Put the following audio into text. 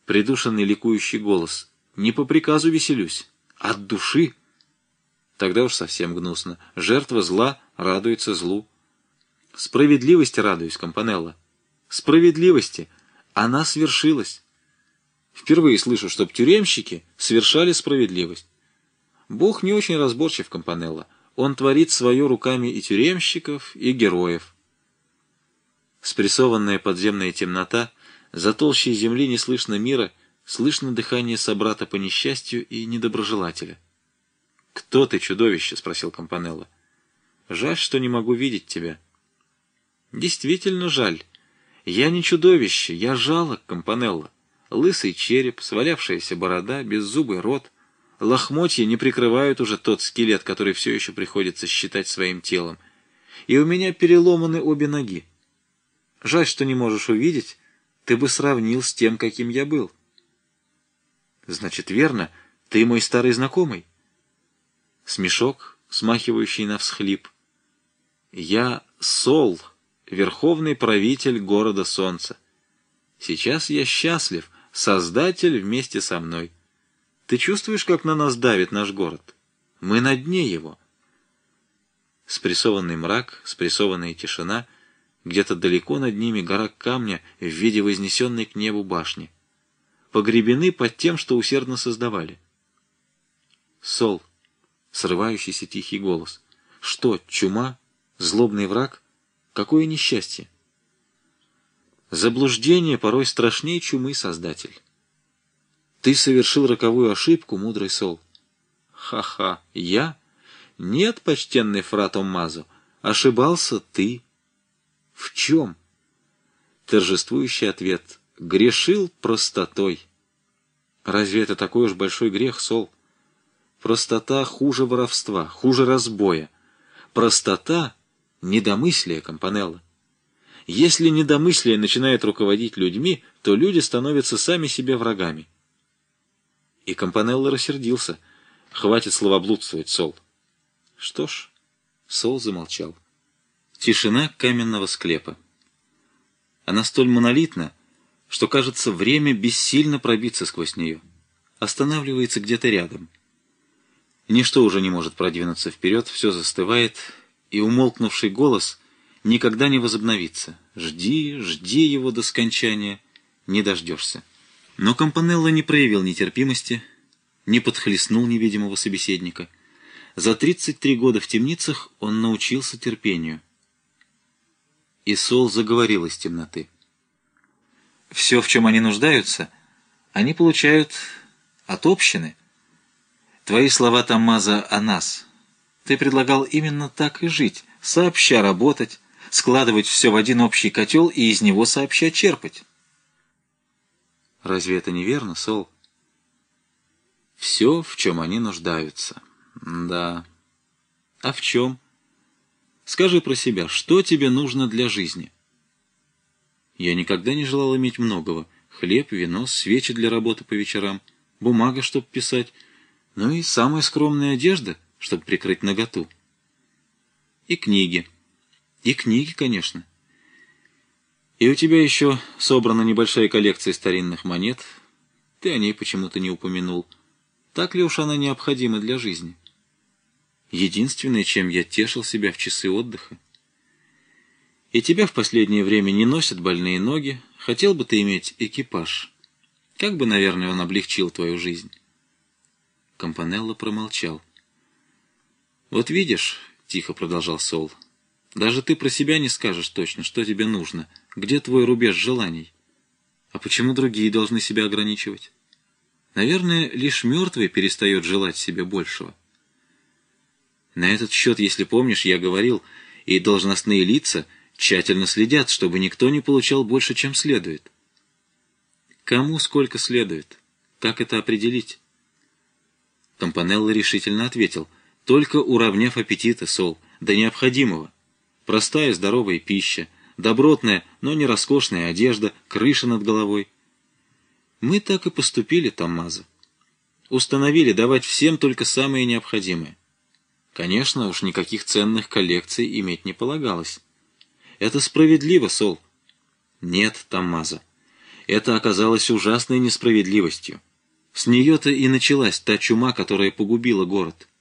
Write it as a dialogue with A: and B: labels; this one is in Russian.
A: Придушенный ликующий голос. Не по приказу веселюсь. От души. Тогда уж совсем гнусно. Жертва зла радуется злу. Справедливости радуюсь, Компанелло. Справедливости. Она свершилась. Впервые слышу, чтоб тюремщики совершали справедливость. Бог не очень разборчив, Компанелло. Он творит свое руками и тюремщиков, и героев. Спрессованная подземная темнота, за толщей земли не слышно мира, слышно дыхание собрата по несчастью и недоброжелателя. «Кто ты, чудовище?» — спросил Компанелло. «Жаль, что не могу видеть тебя». «Действительно жаль. Я не чудовище, я жалок, Компанелло. Лысый череп, свалявшаяся борода, беззубый рот. Лохмотья не прикрывают уже тот скелет, который все еще приходится считать своим телом. И у меня переломаны обе ноги. Жаль, что не можешь увидеть, ты бы сравнил с тем, каким я был». «Значит, верно, ты мой старый знакомый?» Смешок, смахивающий на всхлип. «Я Сол, верховный правитель города Солнца. Сейчас я счастлив, Создатель вместе со мной. Ты чувствуешь, как на нас давит наш город? Мы на дне его». Спрессованный мрак, спрессованная тишина, где-то далеко над ними гора камня в виде вознесенной к небу башни. Погребены под тем, что усердно создавали. Сол, срывающийся тихий голос. Что, чума? Злобный враг? Какое несчастье? Заблуждение порой страшнее чумы, Создатель. Ты совершил роковую ошибку, мудрый Сол. Ха-ха, я? Нет, почтенный фра Томмазо, ошибался ты. В чем? Торжествующий ответ. Грешил простотой. Разве это такой уж большой грех, Сол? Простота хуже воровства, хуже разбоя. Простота — недомыслие, Компанелло. Если недомыслие начинает руководить людьми, то люди становятся сами себе врагами. И Компанелло рассердился. Хватит словоблудствовать, Сол. Что ж, Сол замолчал. Тишина каменного склепа. Она столь монолитна, что, кажется, время бессильно пробиться сквозь нее. Останавливается где-то рядом. Ничто уже не может продвинуться вперед, все застывает, и умолкнувший голос никогда не возобновится. Жди, жди его до скончания, не дождешься. Но Компанелло не проявил нетерпимости, не подхлестнул невидимого собеседника. За 33 года в темницах он научился терпению. И Сол заговорил из темноты. Все, в чем они нуждаются, они получают от общины. Твои слова, Томмазо, о нас. Ты предлагал именно так и жить, сообща работать, складывать все в один общий котел и из него сообща черпать. Разве это не верно, Сол? Все, в чем они нуждаются. Да. А в чем? Скажи про себя, что тебе нужно для жизни? Я никогда не желал иметь многого. Хлеб, вино, свечи для работы по вечерам, бумага, чтобы писать, ну и самая скромная одежда, чтобы прикрыть наготу. И книги. И книги, конечно. И у тебя еще собрана небольшая коллекция старинных монет. Ты о ней почему-то не упомянул. Так ли уж она необходима для жизни? Единственное, чем я тешил себя в часы отдыха. И тебя в последнее время не носят больные ноги. Хотел бы ты иметь экипаж. Как бы, наверное, он облегчил твою жизнь. Компанелло промолчал. «Вот видишь, — тихо продолжал Сол, — даже ты про себя не скажешь точно, что тебе нужно, где твой рубеж желаний. А почему другие должны себя ограничивать? Наверное, лишь мертвый перестает желать себе большего. На этот счет, если помнишь, я говорил, и должностные лица тщательно следят, чтобы никто не получал больше, чем следует. Кому сколько следует? Как это определить?» Компанелло решительно ответил: «Только уравняв аппетиты, Сол, до необходимого. Простая здоровая пища, добротная, но не роскошная одежда, крыша над головой». Мы так и поступили, Томмазо. Установили давать всем только самое необходимое. Конечно, уж никаких ценных коллекций иметь не полагалось. Это справедливо, Сол. Нет, Томмазо. Это оказалось ужасной несправедливостью. С нее-то и началась та чума, которая погубила город.